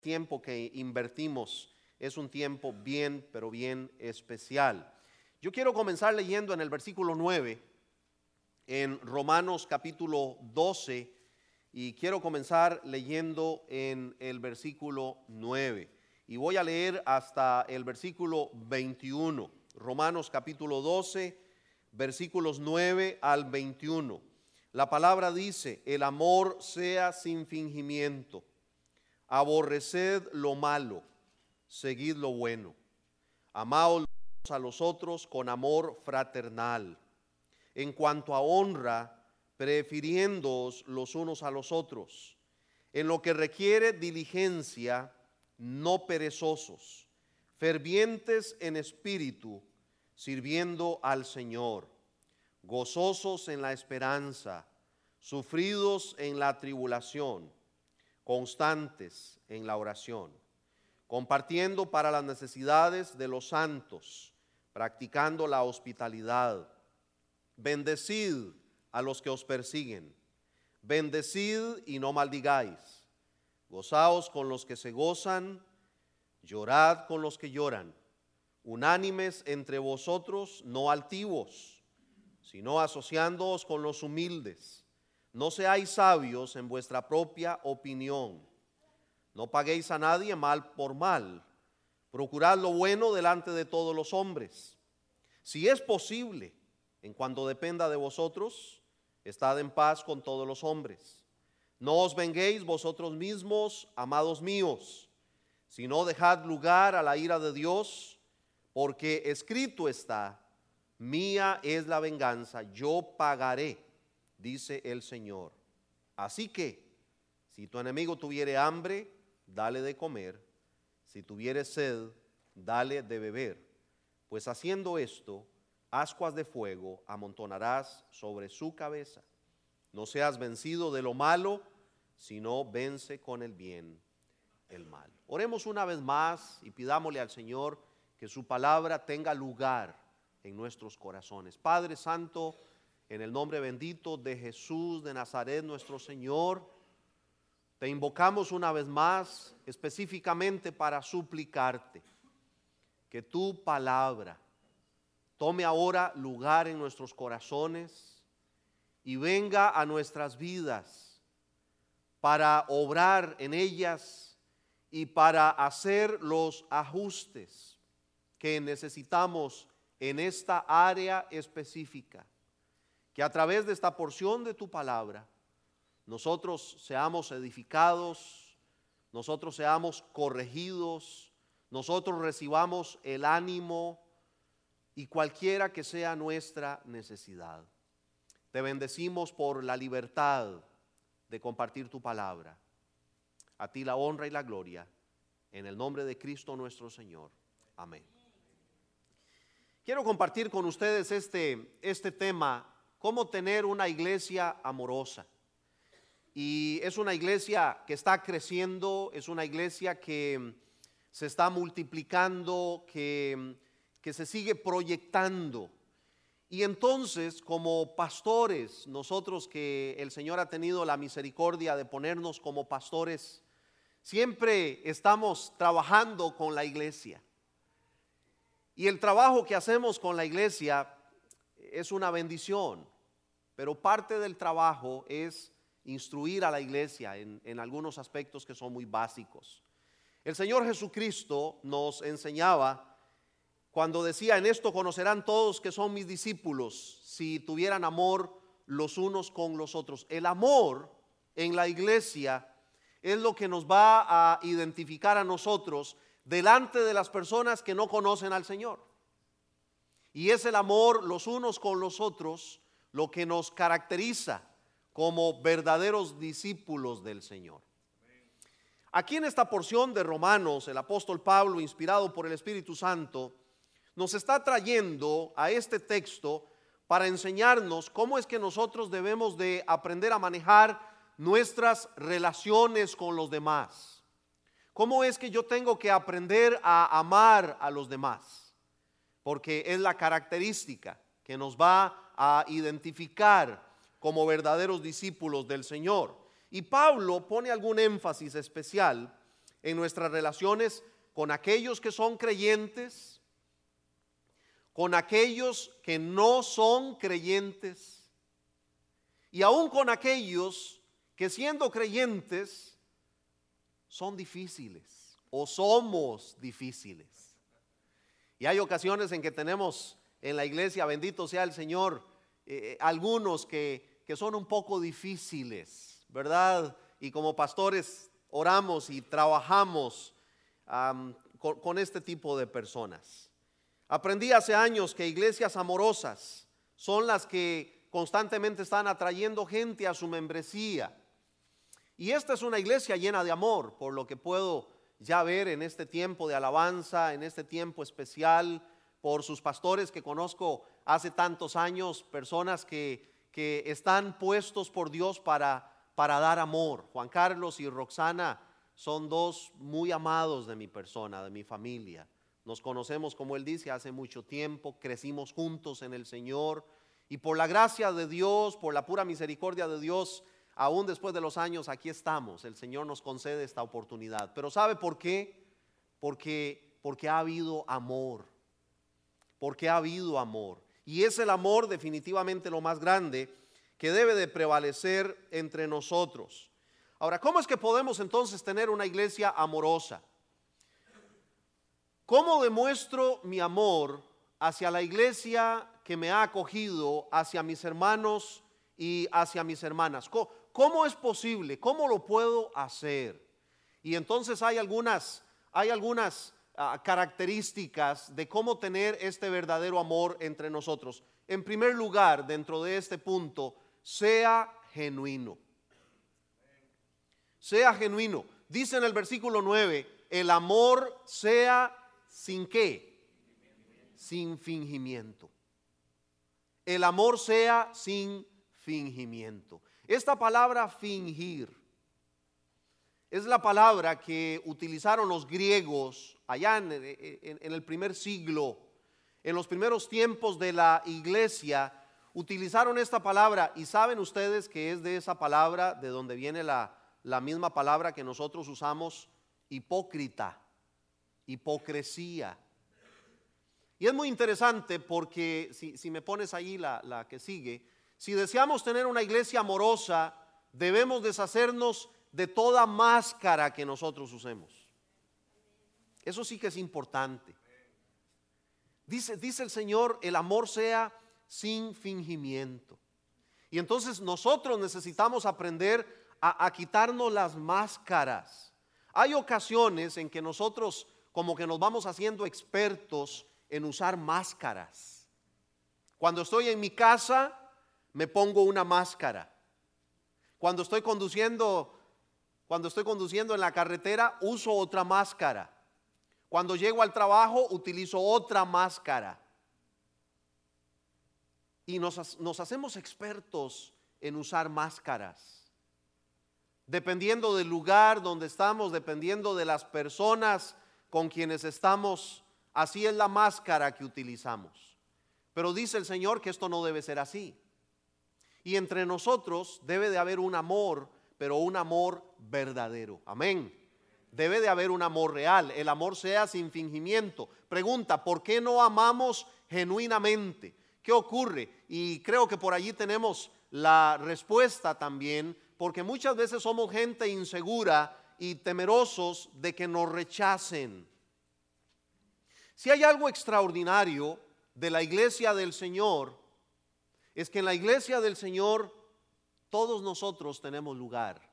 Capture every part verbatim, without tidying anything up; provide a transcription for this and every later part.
tiempo que invertimos es un tiempo bien, pero bien especial. Yo quiero comenzar leyendo en el versículo nueve, en Romanos capítulo doce, y quiero comenzar leyendo en el versículo nueve. Y voy a leer hasta el versículo veintiuno. Romanos capítulo doce, versículos nueve al veintiuno. La palabra dice: el amor sea sin fingimiento. Aborreced lo malo, seguid lo bueno. Amaos a los otros con amor fraternal. En cuanto a honra, prefiriéndoos los unos a los otros. En lo que requiere diligencia, no perezosos, fervientes en espíritu, sirviendo al Señor, gozosos en la esperanza, sufridos en la tribulación, constantes en la oración, compartiendo para las necesidades de los santos, practicando la hospitalidad. Bendecid a los que os persiguen, bendecid y no maldigáis. Gozaos con los que se gozan, llorad con los que lloran. Unánimes entre vosotros, no altivos, sino asociándoos con los humildes. No seáis sabios en vuestra propia opinión. No paguéis a nadie mal por mal. Procurad lo bueno delante de todos los hombres. Si es posible, en cuanto dependa de vosotros, estad en paz con todos los hombres. No os venguéis vosotros mismos, amados míos, sino dejad lugar a la ira de Dios, porque escrito está: mía es la venganza, yo pagaré, dice el Señor. Así que, si tu enemigo tuviere hambre, dale de comer; si tuviere sed, dale de beber, pues haciendo esto, ascuas de fuego amontonarás sobre su cabeza. No seas vencido de lo malo, sino vence con el bien el mal. Oremos una vez más y pidámosle al Señor que su palabra tenga lugar en nuestros corazones. Padre Santo, en el nombre bendito de Jesús de Nazaret, nuestro Señor, te invocamos una vez más específicamente para suplicarte que tu palabra tome ahora lugar en nuestros corazones y venga a nuestras vidas para obrar en ellas y para hacer los ajustes que necesitamos en esta área específica. Que a través de esta porción de tu palabra nosotros seamos edificados, nosotros seamos corregidos, nosotros recibamos el ánimo y cualquiera que sea nuestra necesidad. Te bendecimos por la libertad de compartir tu palabra. A ti la honra y la gloria, en el nombre de Cristo nuestro Señor. Amén. Quiero compartir con ustedes este, este tema: cómo tener una iglesia amorosa. Y es una iglesia que está creciendo, es una iglesia que se está multiplicando, que, que se sigue proyectando. Y entonces, como pastores, nosotros que el Señor ha tenido la misericordia de ponernos como pastores, siempre estamos trabajando con la iglesia. Y el trabajo que hacemos con la iglesia es una bendición, pero parte del trabajo es instruir a la iglesia en, en algunos aspectos que son muy básicos. El Señor Jesucristo nos enseñaba cuando decía: en esto conocerán todos que son mis discípulos, si tuvieran amor los unos con los otros. El amor en la iglesia es lo que nos va a identificar a nosotros delante de las personas que no conocen al Señor. Y es el amor los unos con los otros lo que nos caracteriza como verdaderos discípulos del Señor. Aquí en esta porción de Romanos, el apóstol Pablo, inspirado por el Espíritu Santo, nos está trayendo a este texto para enseñarnos cómo es que nosotros debemos de aprender a manejar nuestras relaciones con los demás. Cómo es que yo tengo que aprender a amar a los demás, porque es la característica que nos va a identificar como verdaderos discípulos del Señor. Y Pablo pone algún énfasis especial en nuestras relaciones con aquellos que son creyentes, con aquellos que no son creyentes y aún con aquellos que siendo creyentes son difíciles o somos difíciles. Y hay ocasiones en que tenemos en la iglesia, bendito sea el Señor, eh, algunos que, que son un poco difíciles, ¿verdad? Y como pastores oramos y trabajamos um, con, con este tipo de personas. Aprendí hace años que iglesias amorosas son las que constantemente están atrayendo gente a su membresía. Y esta es una iglesia llena de amor, por lo que puedo ya ver en este tiempo de alabanza, en este tiempo especial, por sus pastores que conozco hace tantos años, personas que, que están puestos por Dios para, para dar amor. Juan Carlos y Roxana son dos muy amados de mi persona, de mi familia. Nos conocemos, como él dice, hace mucho tiempo, crecimos juntos en el Señor y por la gracia de Dios, por la pura misericordia de Dios, aún después de los años aquí estamos. El Señor nos concede esta oportunidad. Pero ¿sabe por qué? Porque, porque ha habido amor. Porque ha habido amor. Y es el amor definitivamente lo más grande que debe de prevalecer entre nosotros. Ahora, ¿cómo es que podemos entonces tener una iglesia amorosa? ¿Cómo demuestro mi amor hacia la iglesia que me ha acogido, hacia mis hermanos y hacia mis hermanas? ¿Cómo, cómo es posible? ¿Cómo lo puedo hacer? Y entonces hay algunas, hay algunas uh, características de cómo tener este verdadero amor entre nosotros. En primer lugar, dentro de este punto, sea genuino. Sea genuino. Dice en el versículo nueve, el amor sea sin qué, sin fingimiento. El amor sea sin fingimiento. Esta palabra fingir es la palabra que utilizaron los griegos allá en, en, en el primer siglo, en los primeros tiempos de la iglesia. Utilizaron esta palabra y saben ustedes que es de esa palabra de donde viene la, la misma palabra que nosotros usamos, hipócrita, hipocresía. Y es muy interesante porque si, si me pones ahí la, la que sigue, si deseamos tener una iglesia amorosa, debemos deshacernos de toda máscara que nosotros usemos. Eso sí que es importante. Dice, dice el Señor, el amor sea sin fingimiento. Y entonces nosotros necesitamos aprender a, a quitarnos las máscaras. Hay ocasiones en que nosotros como que nos vamos haciendo expertos en usar máscaras. Cuando estoy en mi casa, me pongo una máscara. Cuando estoy conduciendo, cuando estoy conduciendo en la carretera, uso otra máscara. Cuando llego al trabajo, utilizo otra máscara. Y nos, nos hacemos expertos en usar máscaras. Dependiendo del lugar donde estamos, dependiendo de las personas con quienes estamos, así es la máscara que utilizamos. Pero dice el Señor que esto no debe ser así. Y entre nosotros debe de haber un amor, pero un amor verdadero. Amén. Debe de haber un amor real. El amor sea sin fingimiento. Pregunta, ¿por qué no amamos genuinamente? ¿Qué ocurre? Y creo que por allí tenemos la respuesta también, porque muchas veces somos gente insegura y temerosos de que nos rechacen. Si hay algo extraordinario de la iglesia del Señor, es que en la iglesia del Señor todos nosotros tenemos lugar.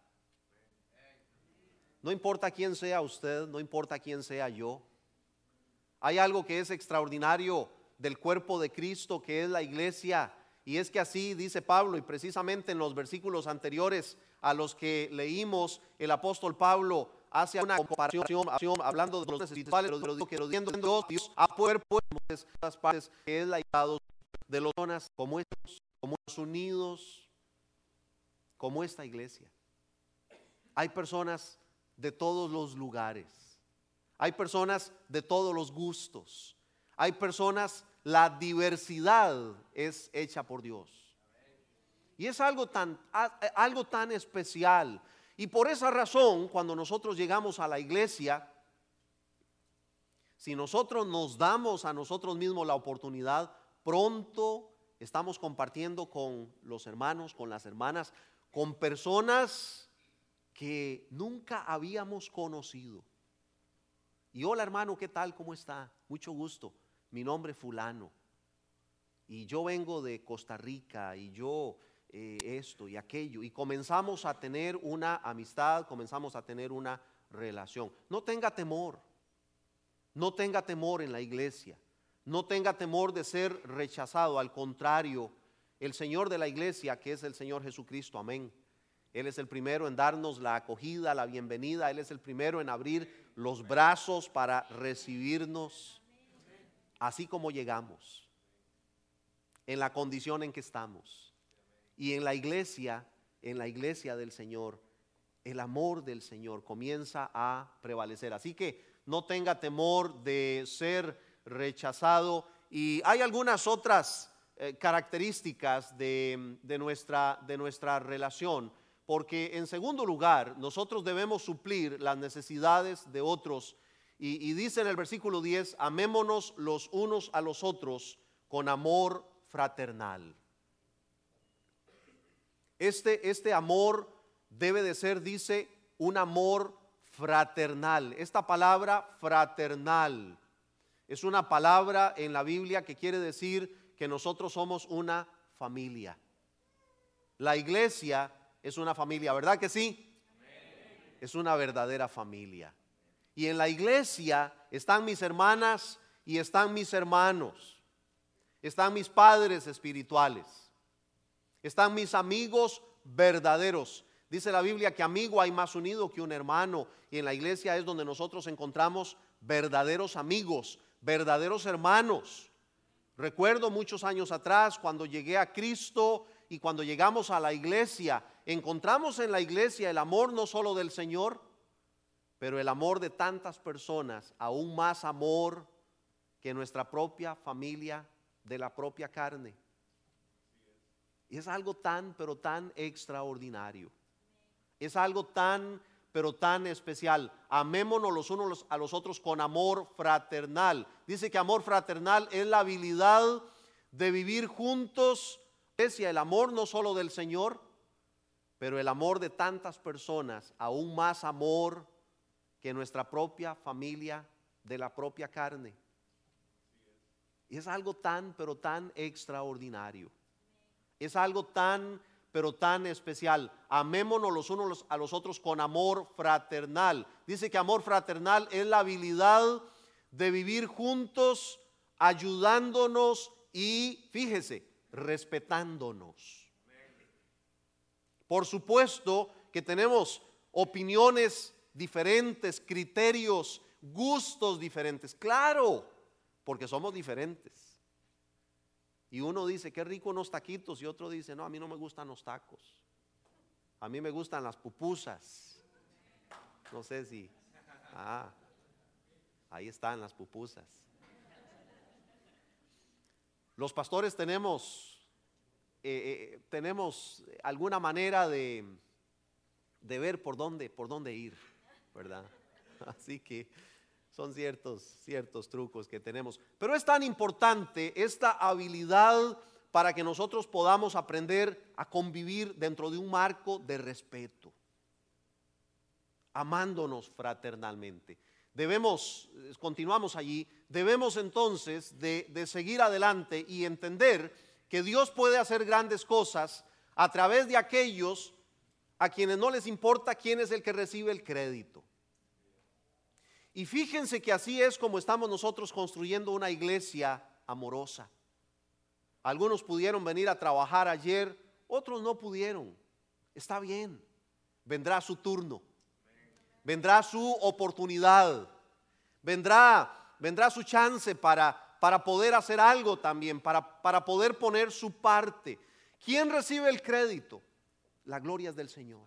No importa quién sea usted, no importa quién sea yo. Hay algo que es extraordinario del cuerpo de Cristo, que es la iglesia, y es que así dice Pablo, y precisamente en los versículos anteriores a los que leímos, el apóstol Pablo hace una comparación hablando de los espirituales, pero digo que Dios, Dios ha puesto en estas partes que es la iglesia de los personas como estos, como unidos, como esta iglesia. Hay personas de todos los lugares, hay personas de todos los gustos, hay personas, la diversidad es hecha por Dios. Y es algo tan, algo tan especial. Y por esa razón, cuando nosotros llegamos a la iglesia, si nosotros nos damos a nosotros mismos la oportunidad, pronto estamos compartiendo con los hermanos, con las hermanas, con personas que nunca habíamos conocido. Y hola hermano, ¿qué tal? ¿Cómo está? Mucho gusto. Mi nombre es fulano. Y yo vengo de Costa Rica y yo eh, esto y aquello. Y comenzamos a tener una amistad, comenzamos a tener una relación. No tenga temor. No tenga temor en la iglesia. No tenga temor de ser rechazado. Al contrario, el Señor de la iglesia, que es el Señor Jesucristo, amén. Él es el primero en darnos la acogida, la bienvenida. Él es el primero en abrir los brazos para recibirnos, así como llegamos, en la condición en que estamos. Y en la iglesia, en la iglesia del Señor, el amor del Señor comienza a prevalecer. Así que no tenga temor de ser rechazado. Y hay algunas otras eh, características de, de, nuestra, de nuestra relación. Porque en segundo lugar, nosotros debemos suplir las necesidades de otros. Y, y dice en el versículo diez, amémonos los unos a los otros con amor fraternal. Este, este amor debe de ser, dice, un amor fraternal. Esta palabra fraternal es una palabra en la Biblia que quiere decir que nosotros somos una familia. La iglesia es una familia, ¿verdad que sí? Amén. Es una verdadera familia. Y en la iglesia están mis hermanas y están mis hermanos. Están mis padres espirituales. Están mis amigos verdaderos. Dice la Biblia que amigo hay más unido que un hermano. Y en la iglesia es donde nosotros encontramos verdaderos amigos, verdaderos hermanos. Recuerdo muchos años atrás cuando llegué a Cristo y cuando llegamos a la iglesia, encontramos en la iglesia el amor no solo del Señor, pero el amor de tantas personas, aún más amor que nuestra propia familia de la propia carne. Y es algo tan, pero tan extraordinario. Es algo tan, pero tan especial. Amémonos los unos a los otros con amor fraternal. Dice que amor fraternal es la habilidad de vivir juntos. El amor no solo del Señor, pero el amor de tantas personas, aún más amor que nuestra propia familia de la propia carne. Y es algo tan, pero tan extraordinario. Es algo tan, pero tan especial. Amémonos los unos a los otros con amor fraternal. Dice que amor fraternal es la habilidad de vivir juntos, ayudándonos y, fíjese, respetándonos. Por supuesto que tenemos opiniones diferentes, criterios, gustos diferentes. Claro, porque somos diferentes. Y uno dice, qué rico unos taquitos, y otro dice, no, a mí no me gustan los tacos. A mí me gustan las pupusas. No sé si, ah, ahí están las pupusas. Los pastores tenemos, eh, eh, tenemos alguna manera de, de ver por dónde, por dónde ir, ¿verdad? Así que son ciertos, ciertos trucos que tenemos. Pero es tan importante esta habilidad para que nosotros podamos aprender a convivir dentro de un marco de respeto, amándonos fraternalmente. Debemos, continuamos allí, debemos entonces de, de seguir adelante y entender que Dios puede hacer grandes cosas a través de aquellos a quienes no les importa quién es el que recibe el crédito. Y fíjense que así es como estamos nosotros construyendo una iglesia amorosa. Algunos pudieron venir a trabajar ayer, otros no pudieron. Está bien, vendrá su turno. Vendrá su oportunidad, vendrá, vendrá su chance para, para poder hacer algo también, para, para poder poner su parte. ¿Quién recibe el crédito? La gloria es del Señor.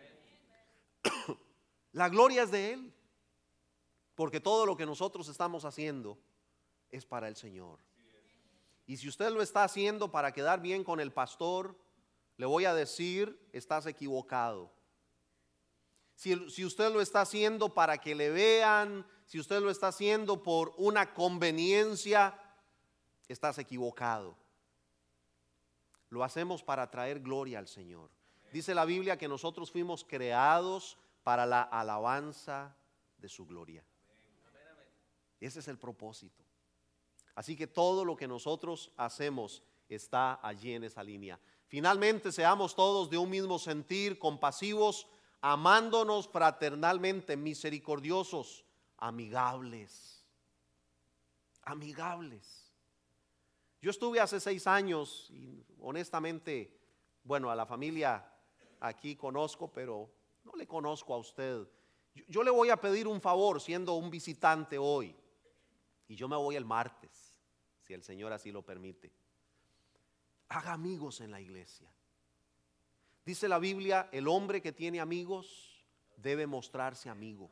La gloria es de Él, porque todo lo que nosotros estamos haciendo es para el Señor. Y si usted lo está haciendo para quedar bien con el pastor, le voy a decir, estás equivocado. si, si usted lo está haciendo para que le vean, si usted lo está haciendo por una conveniencia, estás equivocado. Lo hacemos para traer gloria al Señor. Dice la Biblia que nosotros fuimos creados para la alabanza de su gloria. Ese es el propósito. Así que todo lo que nosotros hacemos está allí en esa línea. Finalmente, seamos todos de un mismo sentir, compasivos, amándonos fraternalmente, misericordiosos, amigables. Amigables. Yo estuve hace seis años y honestamente, bueno, a la familia aquí conozco, pero no le conozco a usted. Yo, yo le voy a pedir un favor siendo un visitante hoy, y yo me voy el martes, si el Señor así lo permite. Haga amigos en la iglesia. Dice la Biblia, el hombre que tiene amigos debe mostrarse amigo.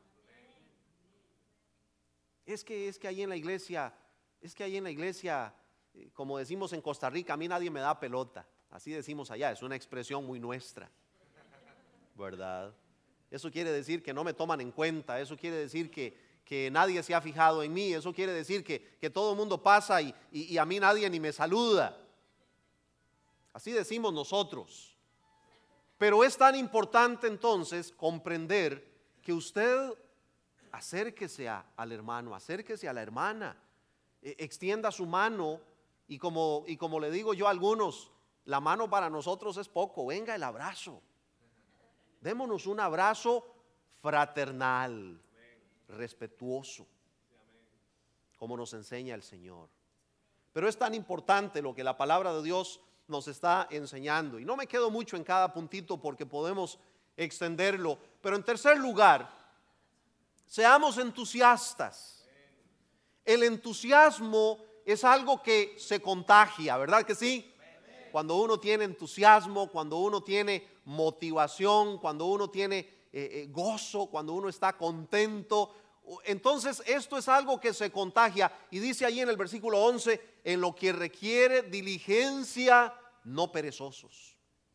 Es que, es que ahí en la iglesia, es que ahí en la iglesia, como decimos en Costa Rica, a mí nadie me da pelota. Así decimos allá, es una expresión muy nuestra, ¿verdad? Eso quiere decir que no me toman en cuenta, eso quiere decir que, que nadie se ha fijado en mí, eso quiere decir que, que todo el mundo pasa y, y, y a mí nadie ni me saluda. Así decimos nosotros. Pero es tan importante entonces comprender que usted acérquese a, al hermano, acérquese a la hermana, eh, extienda su mano y como, y como le digo yo a algunos, la mano para nosotros es poco, venga el abrazo. Démonos un abrazo fraternal, respetuoso, como nos enseña el Señor. Pero es tan importante lo que la palabra de Dios nos está enseñando. Y no me quedo mucho en cada puntito porque podemos extenderlo. Pero en tercer lugar, seamos entusiastas. El entusiasmo es algo que se contagia, ¿verdad que sí? Cuando uno tiene entusiasmo, cuando uno tiene motivación, cuando uno tiene eh, eh, gozo, cuando uno está contento, entonces esto es algo que se contagia. Y dice allí en el versículo once, en lo que requiere diligencia, no perezosos.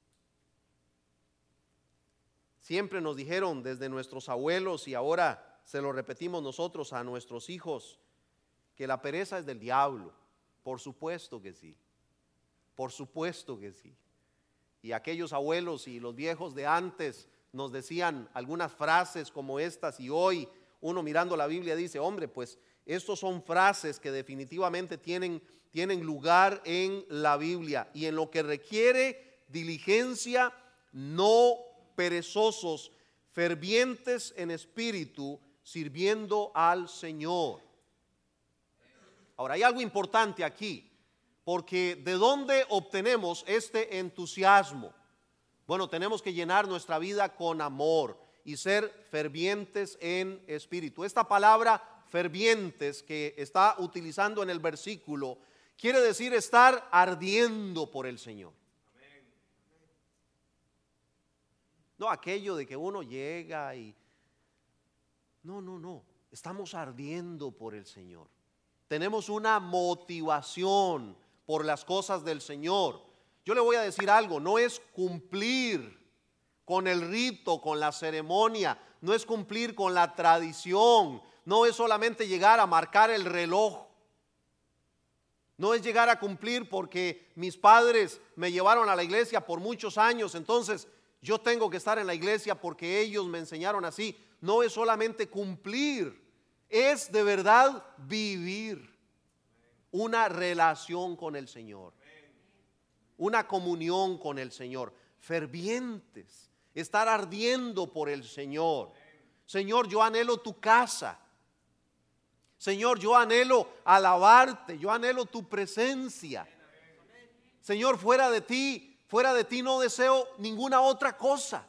Siempre nos dijeron desde nuestros abuelos y ahora se lo repetimos nosotros a nuestros hijos, que la pereza es del diablo. Por supuesto que sí. Por supuesto que sí. Y aquellos abuelos y los viejos de antes nos decían algunas frases como estas, y hoy uno mirando la Biblia dice, hombre, pues estos son frases que definitivamente tienen, tienen lugar en la Biblia. Y en lo que requiere diligencia, no perezosos, fervientes en espíritu, sirviendo al Señor. Ahora, hay algo importante aquí. Porque ¿de dónde obtenemos este entusiasmo? Bueno, tenemos que llenar nuestra vida con amor y ser fervientes en espíritu. Esta palabra fervientes que está utilizando en el versículo quiere decir estar ardiendo por el Señor. No aquello de que uno llega y... No, no, no. Estamos ardiendo por el Señor. Tenemos una motivación por las cosas del Señor. Yo le voy a decir algo, no es cumplir con el rito, con la ceremonia, no es cumplir con la tradición, no es solamente llegar a marcar el reloj, no es llegar a cumplir porque mis padres me llevaron a la iglesia por muchos años, entonces yo tengo que estar en la iglesia porque ellos me enseñaron así. No es solamente cumplir, es de verdad vivir una relación con el Señor, una comunión con el Señor, fervientes, estar ardiendo por el Señor. Señor, yo anhelo tu casa. Señor, yo anhelo alabarte, yo anhelo tu presencia. Señor, fuera de ti, fuera de ti no deseo ninguna otra cosa.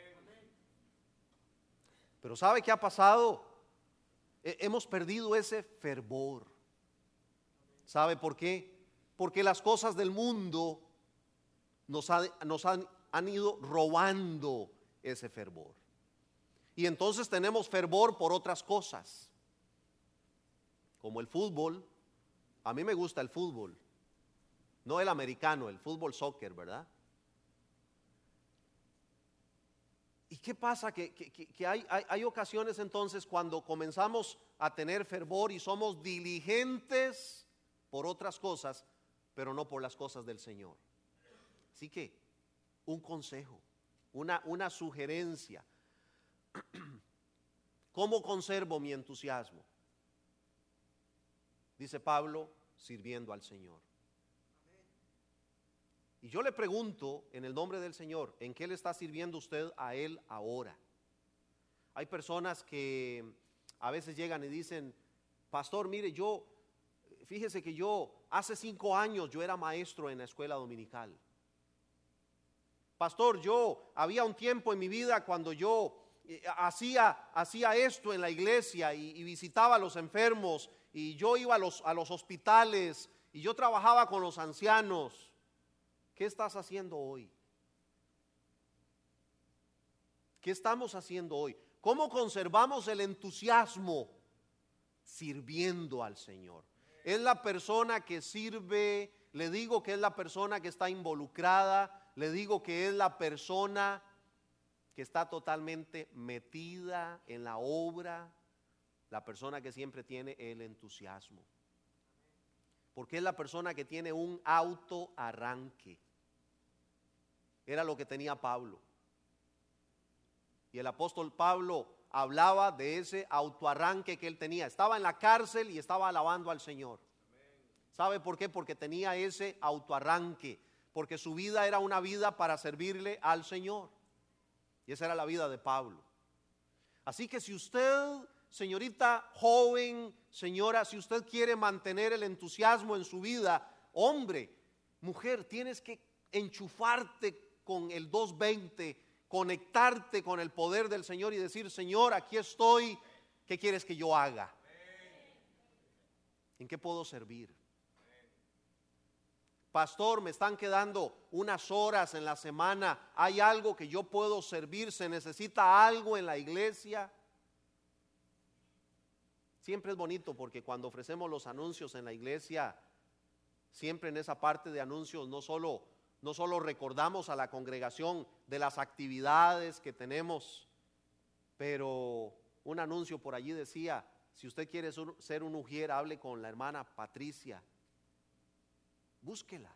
Pero ¿sabe qué ha pasado? Hemos perdido ese fervor. ¿Sabe por qué? Porque las cosas del mundo nos, ha, nos han, han ido robando ese fervor. Y entonces tenemos fervor por otras cosas, como el fútbol. A mí me gusta el fútbol, no el americano, el fútbol soccer, ¿verdad? ¿Y qué pasa? Que, que, que hay, hay, hay ocasiones entonces cuando comenzamos a tener fervor y somos diligentes por otras cosas, pero no por las cosas del Señor. Así que un consejo, una, una sugerencia. ¿Cómo conservo mi entusiasmo? Dice Pablo, sirviendo al Señor. Y yo le pregunto en el nombre del Señor, ¿en qué le está sirviendo usted a Él ahora? Hay personas que a veces llegan y dicen, pastor, mire, yo, fíjese que yo hace cinco años yo era maestro en la escuela dominical. Pastor, yo había un tiempo en mi vida cuando yo eh, hacía, hacía esto en la iglesia y, y visitaba a los enfermos y yo iba a los, a los hospitales y yo trabajaba con los ancianos. ¿Qué estás haciendo hoy? ¿Qué estamos haciendo hoy? ¿Cómo conservamos el entusiasmo? Sirviendo al Señor. Es la persona que sirve, le digo que es la persona que está involucrada, le digo que es la persona que está totalmente metida en la obra, la persona que siempre tiene el entusiasmo. Porque es la persona que tiene un autoarranque. Era lo que tenía Pablo. Y el apóstol Pablo hablaba de ese autoarranque que él tenía. Estaba en la cárcel y estaba alabando al Señor. ¿Sabe por qué? Porque tenía ese autoarranque. Porque su vida era una vida para servirle al Señor. Y esa era la vida de Pablo. Así que si usted, señorita joven, señora, si usted quiere mantener el entusiasmo en su vida, hombre, mujer, tienes que enchufarte con el doscientos veinte, conectarte con el poder del Señor y decir, Señor, aquí estoy, ¿qué quieres que yo haga? ¿En qué puedo servir? Pastor, me están quedando unas horas en la semana, ¿hay algo que yo puedo servir? ¿Se necesita algo en la iglesia? Siempre es bonito porque cuando ofrecemos los anuncios en la iglesia, siempre en esa parte de anuncios no solo, no solo recordamos a la congregación de las actividades que tenemos, pero un anuncio por allí decía, si usted quiere ser un ujier, hable con la hermana Patricia. Búsquela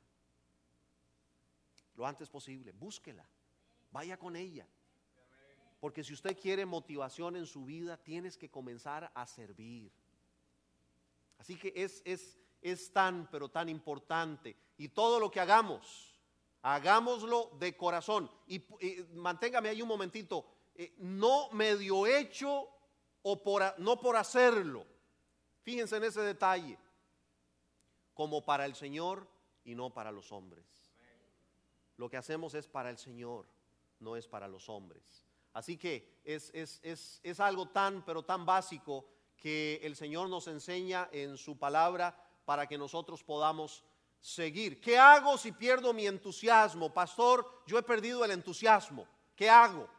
lo antes posible, búsquela, vaya con ella, porque si usted quiere motivación en su vida, tienes que comenzar a servir. Así que es, es, es tan, pero tan importante, y todo lo que hagamos, hagámoslo de corazón, y, y manténgame ahí un momentito, eh, no medio hecho o por, no por hacerlo, fíjense en ese detalle, como para el Señor y no para los hombres. Lo que hacemos es para el Señor, no es para los hombres. Así que es, es, es, es algo tan, pero tan básico que el Señor nos enseña en su palabra para que nosotros podamos seguir. ¿Qué hago si pierdo mi entusiasmo? Pastor, yo he perdido el entusiasmo. ¿Qué hago?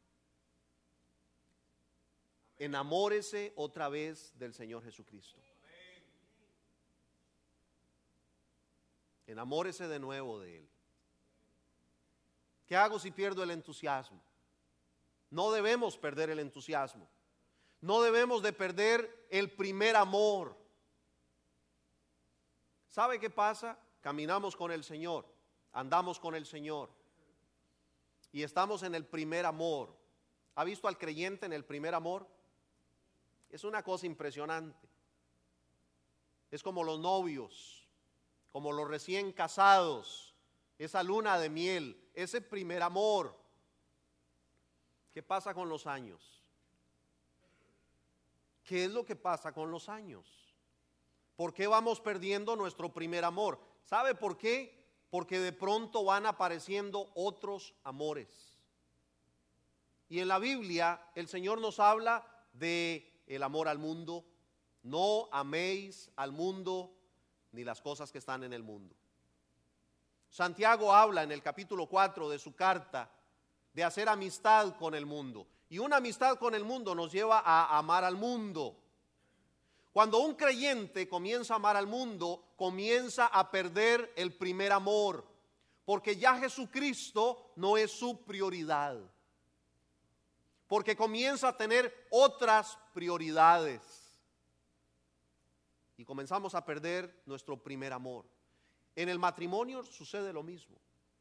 Enamórese otra vez del Señor Jesucristo. Enamórese de nuevo de Él. ¿Qué hago si pierdo el entusiasmo? No debemos perder el entusiasmo. No debemos de perder el primer amor. ¿Sabe qué pasa? Caminamos con el Señor, andamos con el Señor y estamos en el primer amor. ¿Ha visto al creyente en el primer amor? Es una cosa impresionante. Es como los novios, como los recién casados, esa luna de miel, ese primer amor. ¿Qué pasa con los años? ¿Qué es lo que pasa con los años? ¿Por qué vamos perdiendo nuestro primer amor? ¿Sabe por qué? Porque de pronto van apareciendo otros amores. Y en la Biblia el Señor nos habla de el amor al mundo. No améis al mundo ni las cosas que están en el mundo. Santiago habla en el capítulo cuatro de su carta de hacer amistad con el mundo. Y una amistad con el mundo nos lleva a amar al mundo. Cuando un creyente comienza a amar al mundo, comienza a perder el primer amor, porque ya Jesucristo no es su prioridad. porque comienza a tener otras prioridades. Y comenzamos a perder nuestro primer amor. En el matrimonio sucede lo mismo.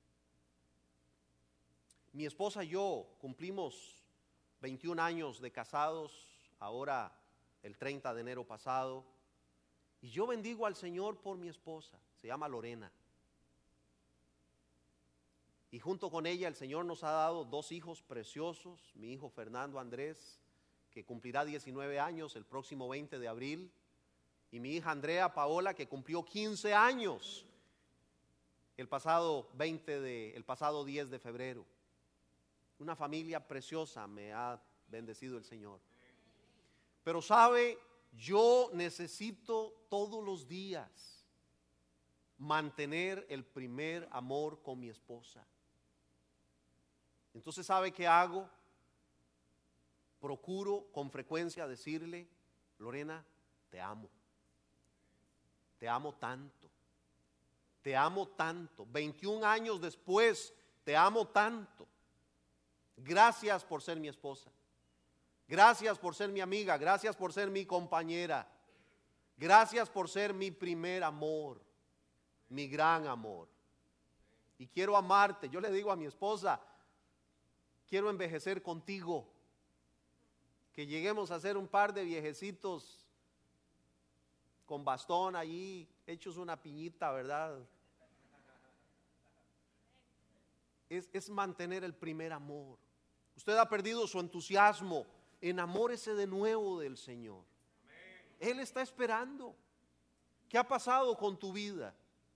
Mi esposa y yo cumplimos veintiún años de casados, ahora el treinta de enero pasado, y yo bendigo al Señor por mi esposa, se llama Lorena. Y junto con ella el Señor nos ha dado dos hijos preciosos, mi hijo Fernando Andrés, que cumplirá diecinueve años el próximo veinte de abril, y mi hija Andrea Paola, que cumplió quince años el pasado veinte de, el pasado diez de febrero. Una familia preciosa me ha bendecido el Señor. Pero sabe, yo necesito todos los días mantener el primer amor con mi esposa. Entonces, ¿sabe qué hago? Procuro con frecuencia decirle: Lorena, te amo. Te amo tanto. Te amo tanto. veintiún años después, te amo tanto. Gracias por ser mi esposa. Gracias por ser mi amiga. Gracias por ser mi compañera. Gracias por ser mi primer amor. Mi gran amor. Y quiero amarte. Yo le digo a mi esposa: quiero envejecer contigo. Que lleguemos a ser un par de viejecitos con bastón allí, hechos una piñita, ¿verdad? Es, es mantener el primer amor. Usted ha perdido su entusiasmo. Enamórese de nuevo del Señor. Él está esperando. ¿Qué ha pasado con tu vida?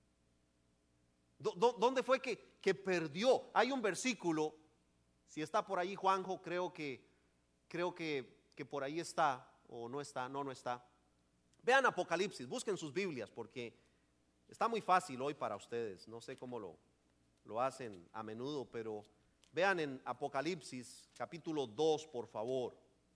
¿Dónde fue que, que perdió? Hay un versículo, si está por ahí Juanjo, creo que creo que, que por ahí está, o no está, no, no está. Vean Apocalipsis, busquen sus Biblias, porque está muy fácil hoy para ustedes. No sé cómo lo, lo hacen a menudo, pero vean en Apocalipsis capítulo dos, por favor.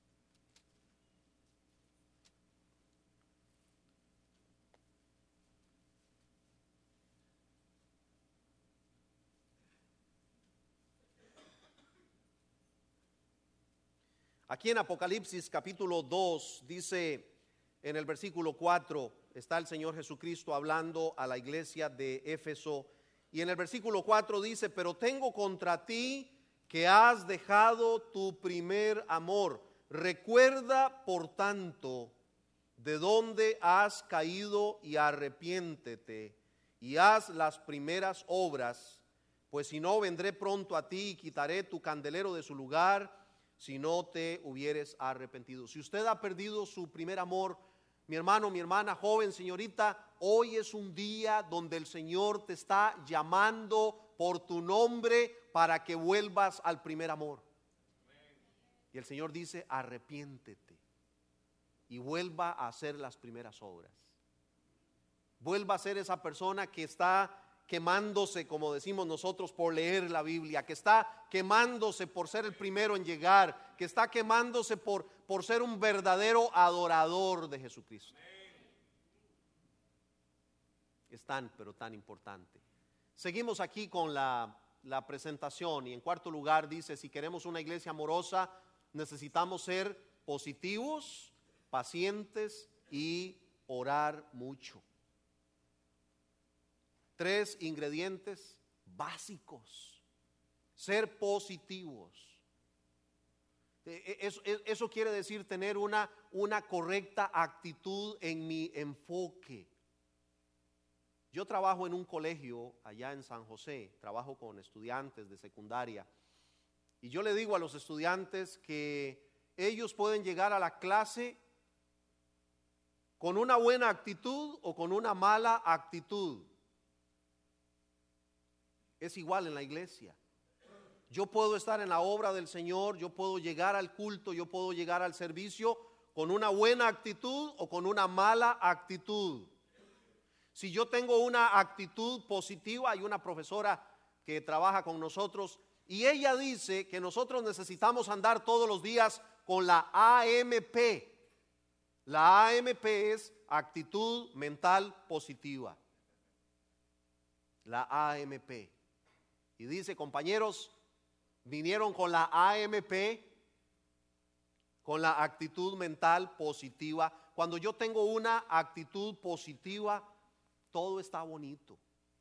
Aquí en Apocalipsis capítulo dos dice en el versículo cuatro, está el Señor Jesucristo hablando a la iglesia de Éfeso, y en el versículo cuatro dice: pero tengo contra ti que has dejado tu primer amor. Recuerda, por tanto, de dónde has caído y arrepiéntete y haz las primeras obras, pues si no, vendré pronto a ti y quitaré tu candelero de su lugar, si no te hubieres arrepentido. Si usted ha perdido su primer amor, mi hermano, mi hermana, joven, señorita, hoy es un día donde el Señor te está llamando por tu nombre para que vuelvas al primer amor. Y el Señor dice: arrepiéntete y vuelva a hacer las primeras obras. Vuelva a ser esa persona que está quemándose, como decimos nosotros, por leer la Biblia, que está quemándose por ser el primero en llegar, que está quemándose por, por ser un verdadero adorador de Jesucristo. Es tan, pero tan importante. Seguimos aquí con la, la presentación, y en cuarto lugar dice: si queremos una iglesia amorosa, necesitamos ser positivos, pacientes y orar mucho. Tres ingredientes básicos. Ser positivos. Eso, eso quiere decir tener una, una correcta actitud en mi enfoque. Yo trabajo en un colegio allá en San José, trabajo con estudiantes de secundaria, y yo le digo a los estudiantes que ellos pueden llegar a la clase con una buena actitud o con una mala actitud. Es igual en la iglesia. Yo puedo estar en la obra del Señor, yo puedo llegar al culto, yo puedo llegar al servicio con una buena actitud o con una mala actitud. Si yo tengo una actitud positiva, hay una profesora que trabaja con nosotros y ella dice que nosotros necesitamos andar todos los días con la A M P. La A M P es actitud mental positiva. La A M P. Y dice: compañeros, vinieron con la A M P, con la actitud mental positiva. Cuando yo tengo una actitud positiva, todo está bonito.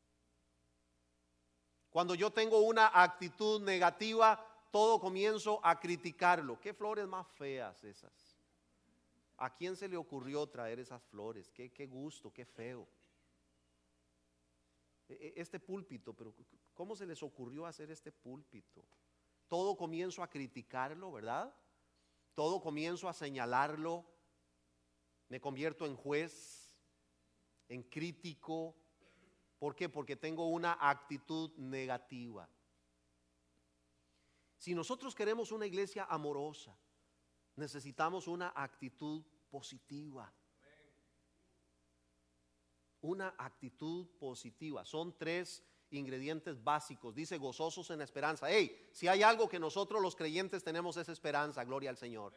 Cuando yo tengo una actitud negativa, todo comienzo a criticarlo. ¿Qué flores más feas esas? ¿A quién se le ocurrió traer esas flores? Qué, qué gusto, qué feo. Este púlpito, pero ¿cómo se les ocurrió hacer este púlpito? Todo comienzo a criticarlo, ¿verdad? Todo comienzo a señalarlo. Me convierto en juez, en crítico. ¿Por qué? Porque tengo una actitud negativa. Si nosotros queremos una iglesia amorosa, necesitamos una actitud positiva. Una actitud positiva. Son tres ingredientes básicos. Dice gozosos en la esperanza. Hey, si hay algo que nosotros los creyentes tenemos es esperanza, gloria al Señor.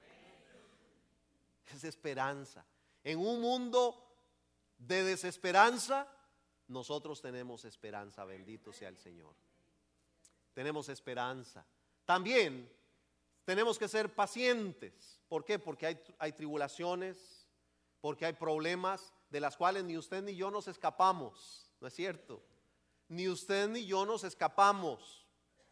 Es esperanza. En un mundo de desesperanza, nosotros tenemos esperanza, bendito sea el Señor. Tenemos esperanza. También tenemos que ser pacientes. ¿Por qué? Porque hay, hay tribulaciones, porque hay problemas de las cuales ni usted ni yo nos escapamos, ¿no es cierto? Ni usted ni yo nos escapamos.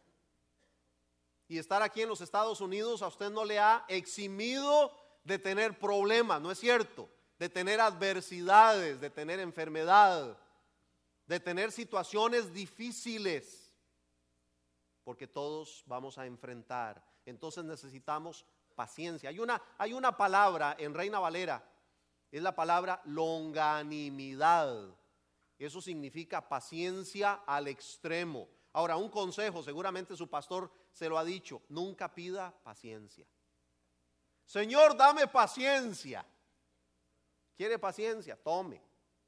Y estar aquí en los Estados Unidos a usted no le ha eximido de tener problemas, ¿no es cierto? De tener adversidades, de tener enfermedad, de tener situaciones difíciles, porque todos vamos a enfrentar. Entonces necesitamos paciencia. Hay una, hay una palabra en Reina Valera, es la palabra longanimidad. Eso significa paciencia al extremo. Ahora, un consejo, seguramente su pastor se lo ha dicho: nunca pida paciencia. Señor, dame paciencia. ¿Quiere paciencia? Tome.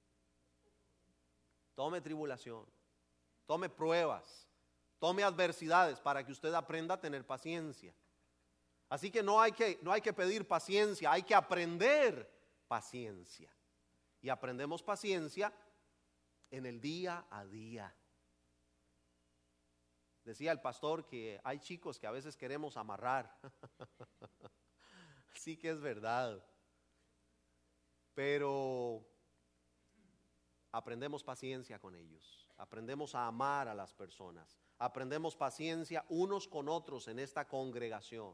Tome tribulación, tome pruebas, tome adversidades para que usted aprenda a tener paciencia. Así que no hay que, no hay que pedir paciencia, hay que aprender paciencia. Y aprendemos paciencia en el día a día. Decía el pastor que hay chicos que a veces queremos amarrar. Sí que es verdad. Pero aprendemos paciencia con ellos. Aprendemos a amar a las personas. Aprendemos paciencia unos con otros en esta congregación.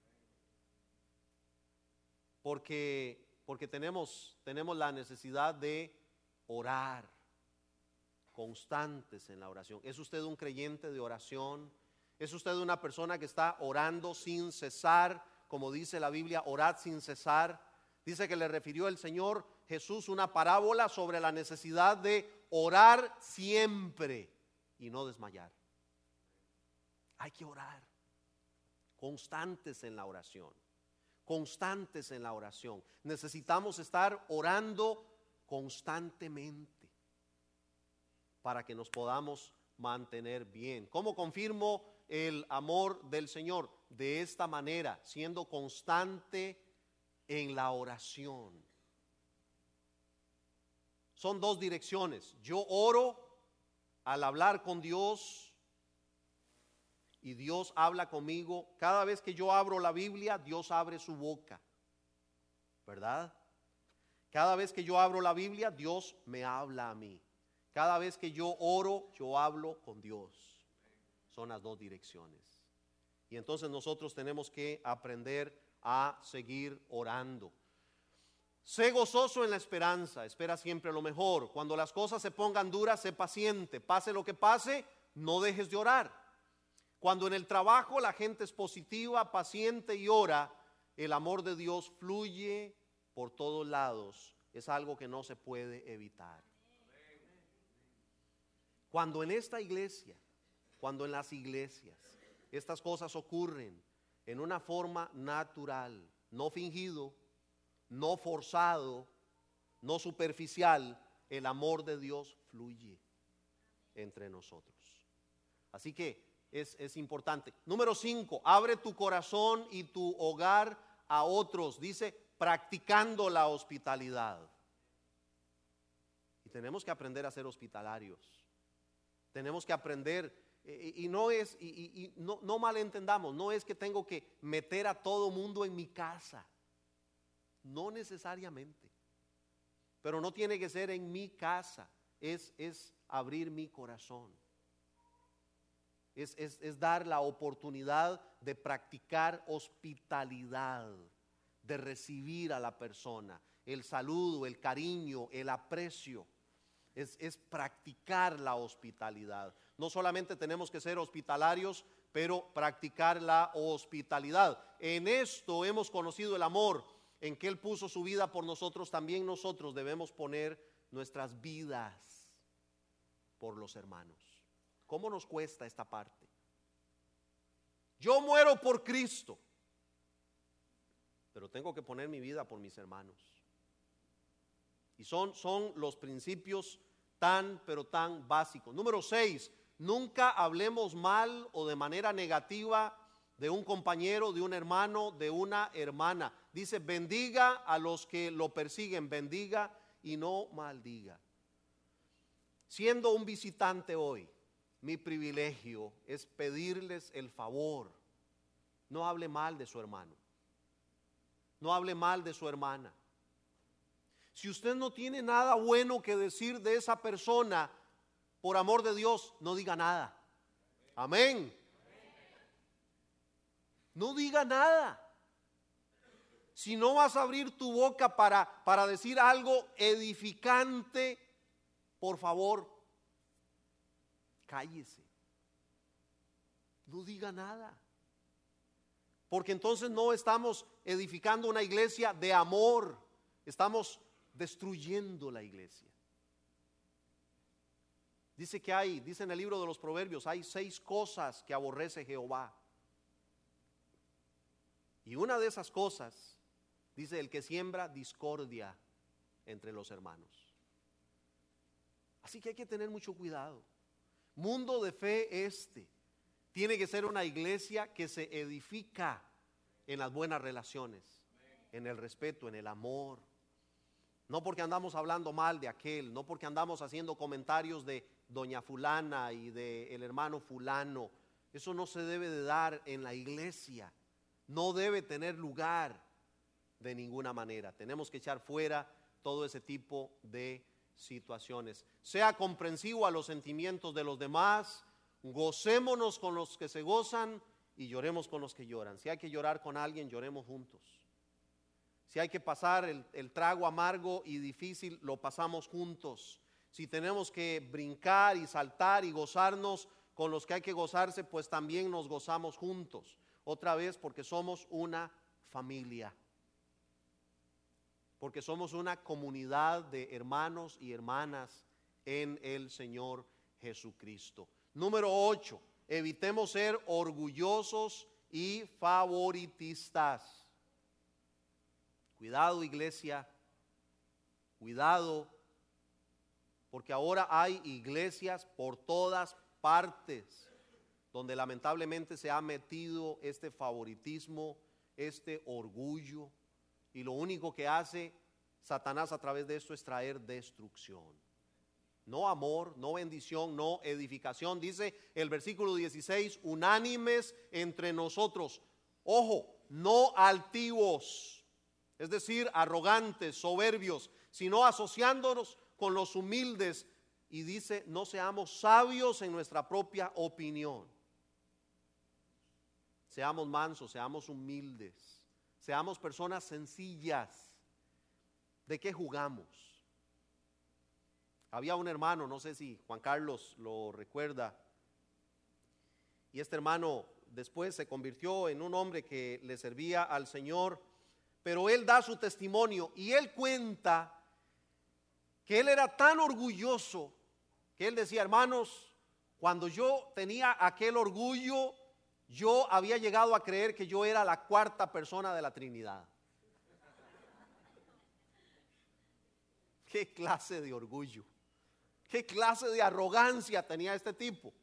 Porque, porque tenemos, tenemos la necesidad de orar, constantes en la oración. ¿Es usted un creyente de oración? ¿Es usted una persona que está orando sin cesar? Como dice la Biblia, orad sin cesar. Dice que le refirió el Señor Jesús una parábola sobre la necesidad de orar siempre y no desmayar. Hay que orar, constantes en la oración, constantes en la oración. Necesitamos estar orando constantemente para que nos podamos mantener bien. ¿Cómo confirmo el amor del Señor? De esta manera, siendo constante en la oración. Son dos direcciones. Yo oro al hablar con Dios y Dios habla conmigo. Cada vez que yo abro la Biblia, Dios abre su boca, ¿verdad? Cada vez que yo abro la Biblia, Dios me habla a mí. Cada vez que yo oro, yo hablo con Dios. Son las dos direcciones. Y entonces nosotros tenemos que aprender a seguir orando. Sé gozoso en la esperanza, espera siempre lo mejor. Cuando las cosas se pongan duras, sé paciente. Pase lo que pase, no dejes de orar. Cuando en el trabajo la gente es positiva, paciente y ora, el amor de Dios fluye por todos lados. Es algo que no se puede evitar. Cuando en esta iglesia, cuando en las iglesias, estas cosas ocurren en una forma natural, no fingido, no forzado, no superficial, el amor de Dios fluye entre nosotros. Así que es, es importante. Número cinco, abre tu corazón y tu hogar a otros. Dice, practicando la hospitalidad. Y tenemos que aprender a ser hospitalarios. Tenemos que aprender Y, y no es, y, y, y no, no malentendamos, no es que tengo que meter a todo mundo en mi casa. No necesariamente. Pero no tiene que ser en mi casa. Es, es abrir mi corazón. Es, es, es dar la oportunidad de practicar hospitalidad, de recibir a la persona, el saludo, el cariño, el aprecio. Es, es practicar la hospitalidad. No solamente tenemos que ser hospitalarios, pero practicar la hospitalidad. En esto hemos conocido el amor, en que Él puso su vida por nosotros. También nosotros debemos poner nuestras vidas por los hermanos. ¿Cómo nos cuesta esta parte? Yo muero por Cristo, pero tengo que poner mi vida por mis hermanos. Y son, son los principios tan, pero tan básicos. Número seis, nunca hablemos mal o de manera negativa de un compañero, de un hermano, de una hermana. Dice, bendiga a los que lo persiguen, bendiga y no maldiga. Siendo un visitante hoy, mi privilegio es pedirles el favor. No hable mal de su hermano. No hable mal de su hermana. Si usted no tiene nada bueno que decir de esa persona, por amor de Dios, no diga nada. Amén. No diga nada. Si no vas a abrir tu boca para, para decir algo edificante, por favor, cállese. No diga nada. Porque entonces no estamos edificando una iglesia de amor. Estamos destruyendo la iglesia. Dice que hay, dice en el libro de los Proverbios, hay seis cosas que aborrece Jehová. Y una de esas cosas, dice, el que siembra discordia entre los hermanos. Así que hay que tener mucho cuidado. Mundo de fe este tiene que ser una iglesia que se edifica en las buenas relaciones, en el respeto, en el amor. No porque andamos hablando mal de aquel, no porque andamos haciendo comentarios de doña fulana y de el hermano fulano. Eso no se debe de dar en la iglesia. No debe tener lugar de ninguna manera. Tenemos que echar fuera todo ese tipo de situaciones. Sea comprensivo a los sentimientos de los demás. Gocémonos con los que se gozan y lloremos con los que lloran. Si hay que llorar con alguien, lloremos juntos. Si hay que pasar el, el trago amargo y difícil, lo pasamos juntos. Si tenemos que brincar y saltar y gozarnos con los que hay que gozarse, pues también nos gozamos juntos. Otra vez, porque somos una familia. Porque somos una comunidad de hermanos y hermanas en el Señor Jesucristo. Número ocho, evitemos ser orgullosos y favoritistas. Cuidado, iglesia, cuidado, porque ahora hay iglesias por todas partes donde lamentablemente se ha metido este favoritismo, este orgullo, y lo único que hace Satanás a través de esto es traer destrucción. No amor, no bendición, no edificación. Dice el versículo dieciséis, unánimes entre nosotros. Ojo, no altivos. Es decir, arrogantes, soberbios, sino asociándonos con los humildes. Y dice, no seamos sabios en nuestra propia opinión. Seamos mansos, seamos humildes, seamos personas sencillas. ¿De qué jugamos? Había un hermano, no sé si Juan Carlos lo recuerda, y este hermano después se convirtió en un hombre que le servía al Señor. Pero él da su testimonio y él cuenta que él era tan orgulloso que él decía, hermanos, cuando yo tenía aquel orgullo, yo había llegado a creer que yo era la cuarta persona de la Trinidad. ¿Qué clase de orgullo? ¿Qué clase de arrogancia tenía este tipo?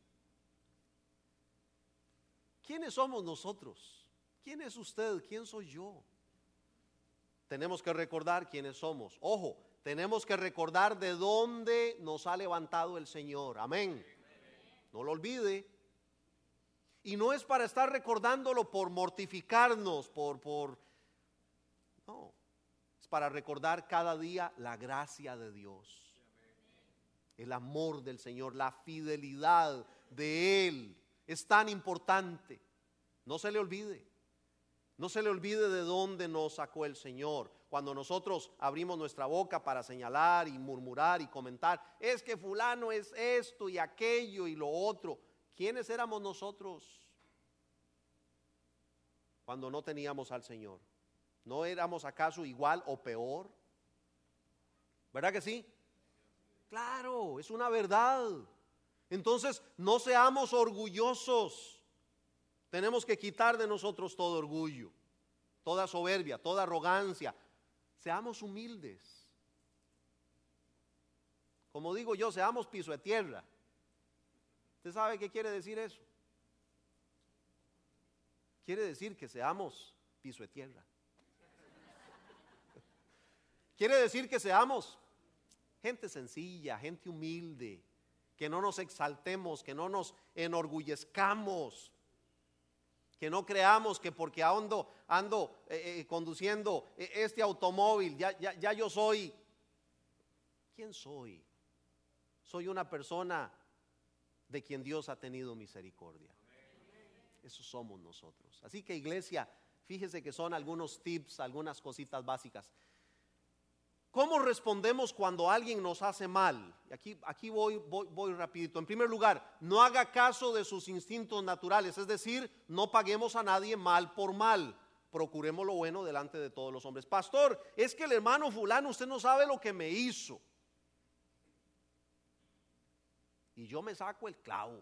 ¿Quiénes somos nosotros? ¿Quién es usted? ¿Quién soy yo? Tenemos que recordar quiénes somos. Ojo, tenemos que recordar de dónde nos ha levantado el Señor. Amén. No lo olvide. Y no es para estar recordándolo por mortificarnos, por, por, no, es para recordar cada día la gracia de Dios, el amor del Señor, la fidelidad de Él. Es tan importante. No se le olvide. No se le olvide de dónde nos sacó el Señor. Cuando nosotros abrimos nuestra boca para señalar y murmurar y comentar, es que fulano es esto y aquello y lo otro. ¿Quiénes éramos nosotros cuando no teníamos al Señor? ¿No éramos acaso igual o peor? ¿Verdad que sí? Claro, es una verdad. Entonces, no seamos orgullosos. Tenemos que quitar de nosotros todo orgullo, toda soberbia, toda arrogancia. Seamos humildes. Como digo yo, seamos piso de tierra. ¿Usted sabe qué quiere decir eso? Quiere decir que seamos piso de tierra. Quiere decir que seamos gente sencilla, gente humilde, que no nos exaltemos, que no nos enorgullezcamos, que no creamos que porque ando, ando eh, eh, conduciendo este automóvil, ya, ya, ya yo soy. ¿Quién soy? Soy una persona de quien Dios ha tenido misericordia. Eso somos nosotros. Así que, iglesia, fíjese que son algunos tips, algunas cositas básicas. ¿Cómo respondemos cuando alguien nos hace mal? Aquí, aquí voy, voy, voy rapidito. En primer lugar, no haga caso de sus instintos naturales, es decir, no paguemos a nadie mal por mal. Procuremos lo bueno delante de todos los hombres. Pastor, es que el hermano fulano, usted no sabe lo que me hizo. Y yo me saco el clavo.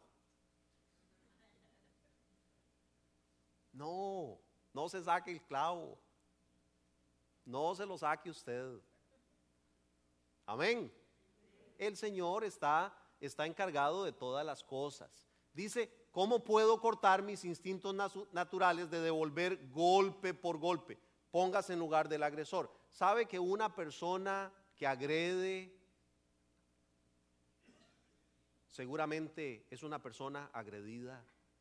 No, no se saque el clavo. No se lo saque usted. Amén. El Señor está, está encargado de todas las cosas. Dice, ¿cómo puedo cortar mis instintos naturales de devolver golpe por golpe? Póngase en lugar del agresor. ¿Sabe que una persona que agrede seguramente es una persona agredida?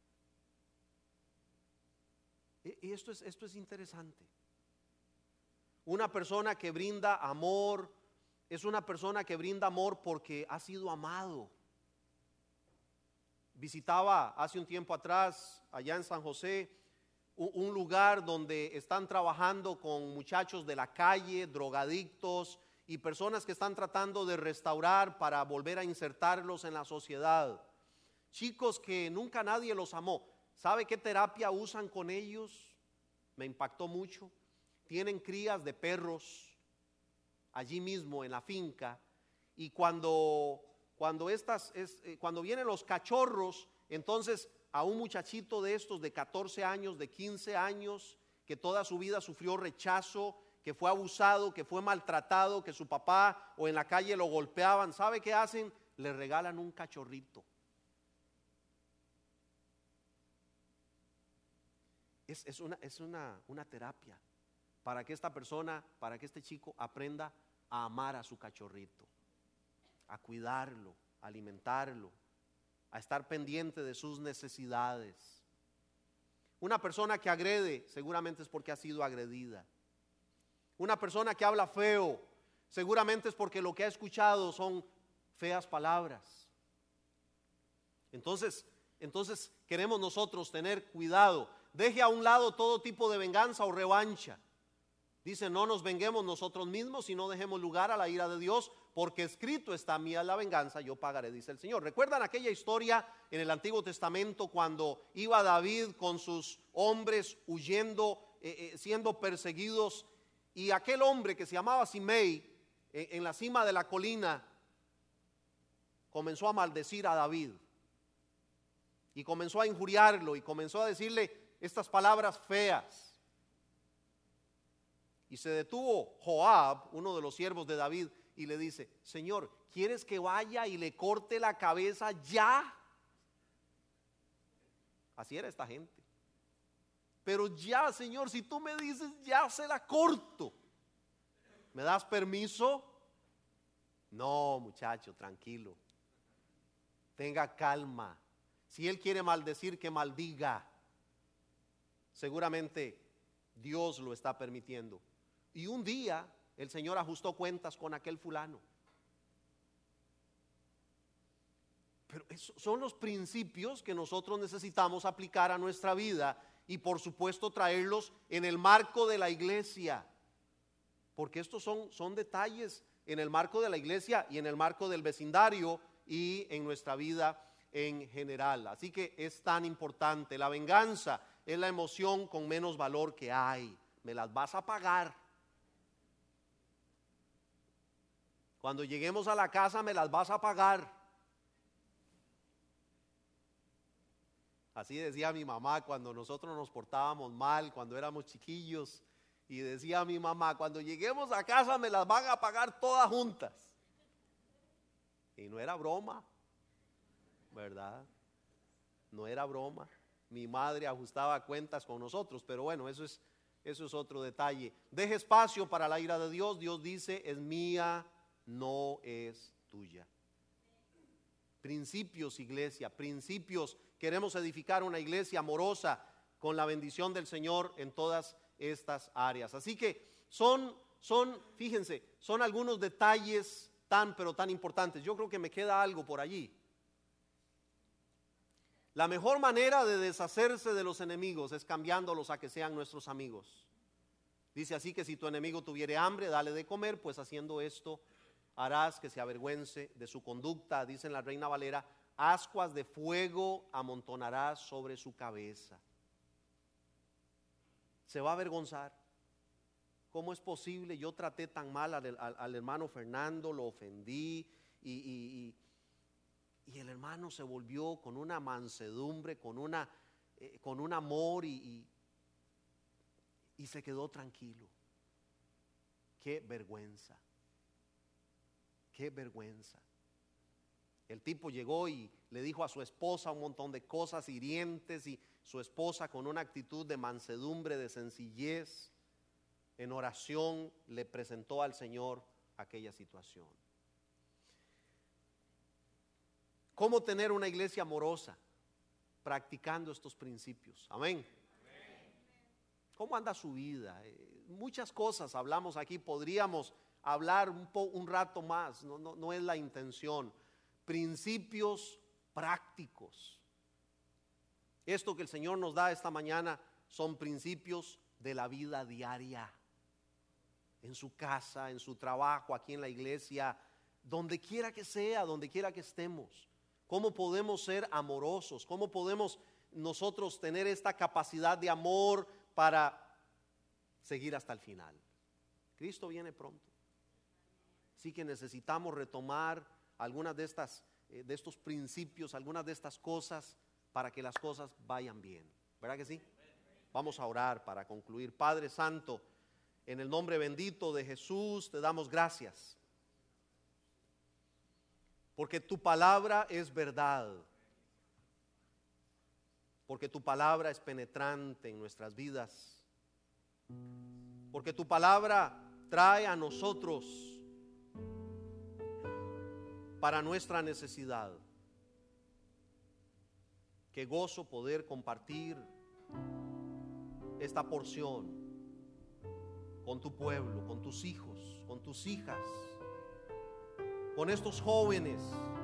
Y esto es, esto es interesante. Una persona que brinda amor es una persona que brinda amor porque ha sido amado. Visitaba hace un tiempo atrás, allá en San José, un, un lugar donde están trabajando con muchachos de la calle, drogadictos y personas que están tratando de restaurar para volver a insertarlos en la sociedad. Chicos que nunca nadie los amó. ¿Sabe qué terapia usan con ellos? Me impactó mucho. Tienen crías de perros allí mismo en la finca, y cuando, cuando, estas, es, eh, cuando vienen los cachorros, entonces a un muchachito de estos de catorce años, de quince años, que toda su vida sufrió rechazo, que fue abusado, que fue maltratado, que su papá o en la calle lo golpeaban, ¿sabe qué hacen? Le regalan un cachorrito. Es, es, una, es una, una terapia para que esta persona, para que este chico aprenda a amar a su cachorrito, a cuidarlo, a alimentarlo, a estar pendiente de sus necesidades. Una persona que agrede seguramente es porque ha sido agredida. Una persona que habla feo seguramente es porque lo que ha escuchado son feas palabras. Entonces, entonces queremos nosotros tener cuidado. Deje a un lado todo tipo de venganza o revancha. Dice, no nos venguemos nosotros mismos, sino dejemos lugar a la ira de Dios, porque escrito está: mía la venganza, yo pagaré, dice el Señor. ¿Recuerdan aquella historia en el Antiguo Testamento cuando iba David con sus hombres huyendo, eh, eh, siendo perseguidos, y aquel hombre que se llamaba Simei, eh, en la cima de la colina, comenzó a maldecir a David, y comenzó a injuriarlo, y comenzó a decirle estas palabras feas? Y se detuvo Joab, uno de los siervos de David, y le dice: Señor, ¿quieres que vaya y le corte la cabeza ya? Así era esta gente. Pero ya, Señor, si tú me dices, ya se la corto. ¿Me das permiso? No, muchacho, tranquilo. Tenga calma. Si Él quiere maldecir, que maldiga. Seguramente Dios lo está permitiendo. Y un día el Señor ajustó cuentas con aquel fulano. Pero esos son los principios que nosotros necesitamos aplicar a nuestra vida y por supuesto traerlos en el marco de la iglesia. Porque estos son, son detalles en el marco de la iglesia y en el marco del vecindario y en nuestra vida en general. Así que es tan importante. La venganza es la emoción con menos valor que hay. Me las vas a pagar. Cuando lleguemos a la casa me las vas a pagar. Así decía mi mamá cuando nosotros nos portábamos mal, cuando éramos chiquillos. Y decía mi mamá, cuando lleguemos a casa me las van a pagar todas juntas. Y no era broma, ¿verdad? No era broma. Mi madre ajustaba cuentas con nosotros, pero bueno, eso es, eso es otro detalle. Deje espacio para la ira de Dios. Dios dice, es mía, no es tuya. Principios, iglesia, principios. Queremos edificar una iglesia amorosa con la bendición del Señor en todas estas áreas. Así que son, son, fíjense, son algunos detalles tan, pero tan importantes. Yo creo que me queda algo por allí. La mejor manera de deshacerse de los enemigos es cambiándolos a que sean nuestros amigos. Dice así que si tu enemigo tuviere hambre, dale de comer, pues haciendo esto harás que se avergüence de su conducta. Dice en la Reina Valera, ascuas de fuego amontonarás sobre su cabeza. Se va a avergonzar. ¿Cómo es posible? Yo traté tan mal al, al, al hermano Fernando, lo ofendí y, y, y, y el hermano se volvió con una mansedumbre, con, una, eh, con un amor y, y, y se quedó tranquilo. Qué vergüenza, qué vergüenza. El tipo llegó y le dijo a su esposa un montón de cosas hirientes y su esposa con una actitud de mansedumbre, de sencillez, en oración le presentó al Señor aquella situación. ¿Cómo tener una iglesia amorosa? Practicando estos principios. Amén. ¿Cómo anda su vida? Eh, muchas cosas hablamos aquí, podríamos hablar un, po, un rato más, no, no, no es la intención. Principios prácticos. Esto que el Señor nos da esta mañana son principios de la vida diaria. En su casa, en su trabajo, aquí en la iglesia, donde quiera que sea, donde quiera que estemos. ¿Cómo podemos ser amorosos? ¿Cómo podemos nosotros tener esta capacidad de amor para seguir hasta el final? Cristo viene pronto. Así que necesitamos retomar algunas de estas, eh, de estos principios, algunas de estas cosas para que las cosas vayan bien. ¿Verdad que sí? Vamos a orar para concluir. Padre Santo, en el nombre bendito de Jesús te damos gracias. Porque tu palabra es verdad. Porque tu palabra es penetrante en nuestras vidas. Porque tu palabra trae a nosotros para nuestra necesidad. Qué gozo poder compartir esta porción con tu pueblo, con tus hijos, con tus hijas, con estos jóvenes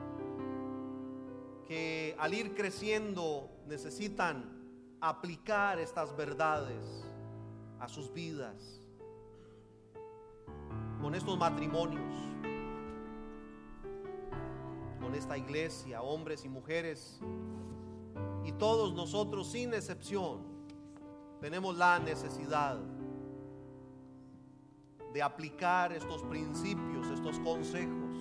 que al ir creciendo necesitan aplicar estas verdades a sus vidas, con estos matrimonios, con esta iglesia, hombres y mujeres, y todos nosotros sin excepción tenemos la necesidad de aplicar estos principios, estos consejos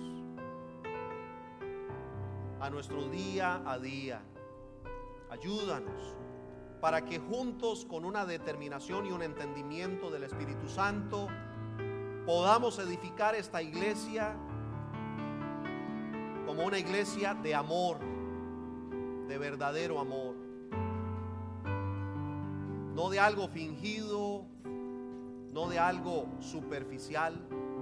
a nuestro día a día. Ayúdanos para que juntos, con una determinación y un entendimiento del Espíritu Santo, podamos edificar esta iglesia como una iglesia de amor, de verdadero amor, no de algo fingido, no de algo superficial,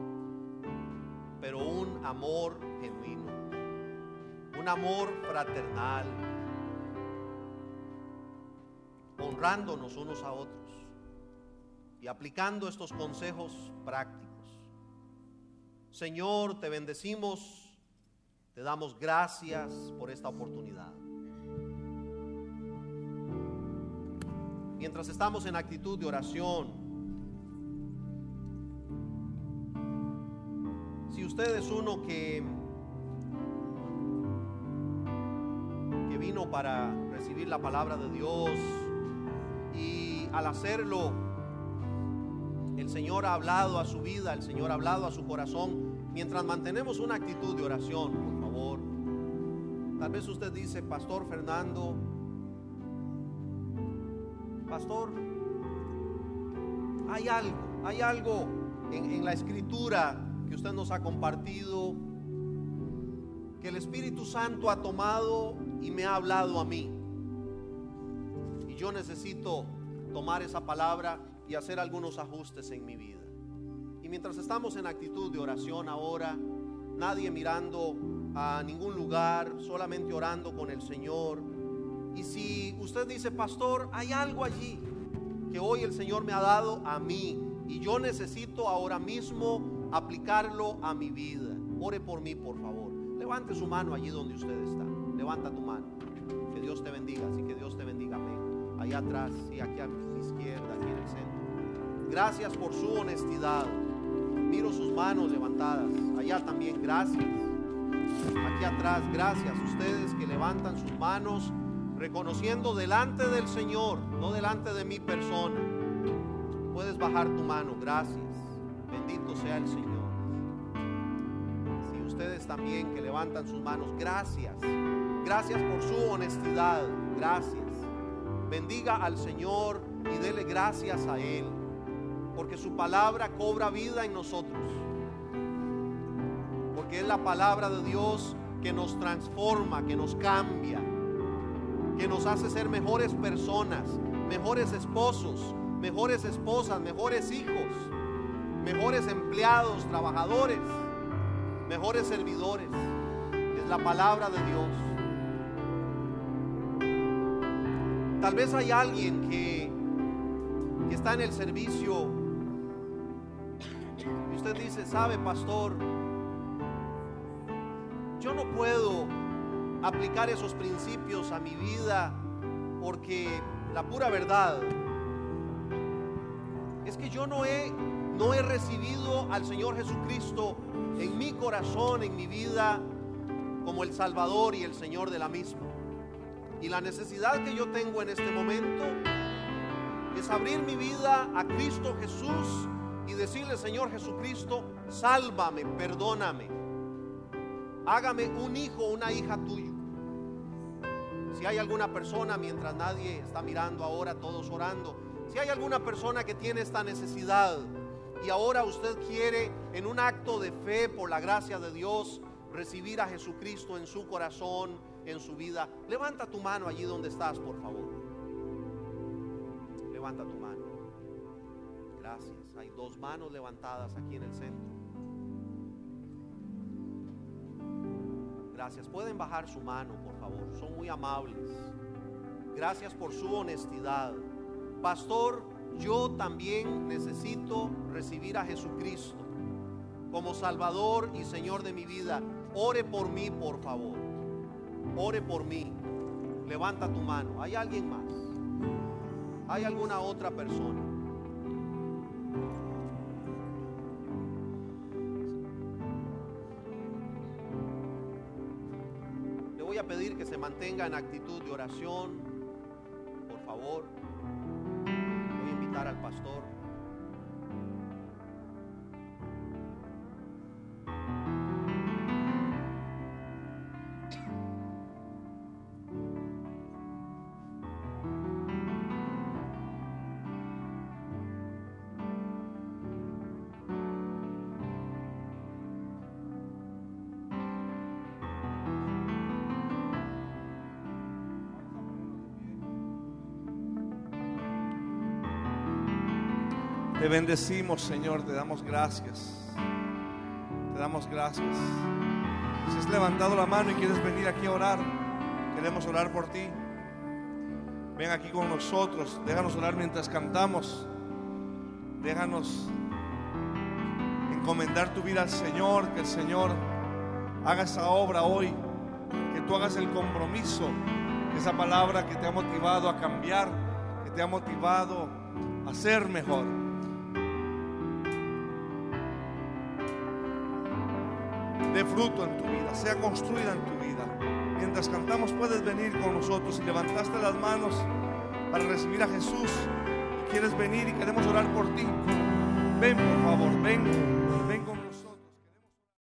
pero un amor genuino, un amor fraternal, honrándonos unos a otros y aplicando estos consejos prácticos. Señor, te bendecimos, te damos gracias por esta oportunidad. Mientras estamos en actitud de oración, si usted es uno que, que vino para recibir la palabra de Dios y al hacerlo el Señor ha hablado a su vida, el Señor ha hablado a su corazón, mientras mantenemos una actitud de oración, por favor, tal vez usted dice: Pastor Fernando, Pastor, hay algo, hay algo en, en la escritura que usted nos ha compartido, que el Espíritu Santo ha tomado y me ha hablado a mí, y yo necesito tomar esa palabra y hacer algunos ajustes en mi vida. Y mientras estamos en actitud de oración ahora, nadie mirando a ningún lugar, solamente orando con el Señor. Y si usted dice: Pastor, hay algo allí que hoy el Señor me ha dado a mí y yo necesito ahora mismo aplicarlo a mi vida, ore por mí, por favor. Levante su mano allí donde usted está. Levanta tu mano. Que Dios te bendiga. Así que Dios te bendiga. Amén. Allá atrás y aquí a mi izquierda, aquí en el centro. Gracias por su honestidad. Miro sus manos levantadas. Allá también, gracias. Aquí atrás, gracias. Ustedes que levantan sus manos, reconociendo delante del Señor, no delante de mi persona. Puedes bajar tu mano, gracias. Bendito sea el Señor. Si ustedes también que levantan sus manos, gracias. Gracias por su honestidad, gracias. Bendiga al Señor y dele gracias a Él, porque su palabra cobra vida en nosotros, porque es la palabra de Dios que nos transforma, que nos cambia, que nos hace ser mejores personas, mejores esposos, mejores esposas, mejores hijos, mejores empleados, trabajadores, mejores servidores. Es la palabra de Dios. Tal vez hay alguien que, que está en el servicio y usted dice: sabe, pastor, yo no puedo aplicar esos principios a mi vida porque la pura verdad es que yo no he, no he recibido al Señor Jesucristo en mi corazón, en mi vida, como el Salvador y el Señor de la misma. Y la necesidad que yo tengo en este momento es abrir mi vida a Cristo Jesús y decirle: Señor Jesucristo, sálvame, perdóname, hágame un hijo o una hija tuyo. Si hay alguna persona, mientras nadie está mirando ahora, todos orando, si hay alguna persona que tiene esta necesidad y ahora usted quiere, en un acto de fe, por la gracia de Dios, recibir a Jesucristo en su corazón, en su vida, levanta tu mano allí donde estás, por favor. Levanta tu mano. Gracias. Hay dos manos levantadas aquí en el centro. Gracias. Pueden bajar su mano, por favor. Son muy amables. Gracias por su honestidad. Pastor, yo también necesito recibir a Jesucristo como Salvador y Señor de mi vida. Ore por mí, por favor. Ore por mí. Levanta tu mano. ¿Hay alguien más? ¿Hay alguna otra persona? Le voy a pedir que se mantenga en actitud de oración, por favor. Voy a invitar al pastor. Te bendecimos, Señor, te damos gracias. Te damos gracias. Si has levantado la mano y quieres venir aquí a orar, queremos orar por ti. ven aquí con nosotros. Déjanos orar mientras cantamos. Déjanos encomendar tu vida al Señor, que el Señor haga esa obra hoy, que tú hagas el compromiso, que esa palabra que te ha motivado a cambiar, que te ha motivado a ser mejor, dé fruto en tu vida, sea construida en tu vida. Mientras cantamos puedes venir con nosotros. Si levantaste las manos para recibir a Jesús y quieres venir y queremos orar por ti, ven por favor, ven, ven.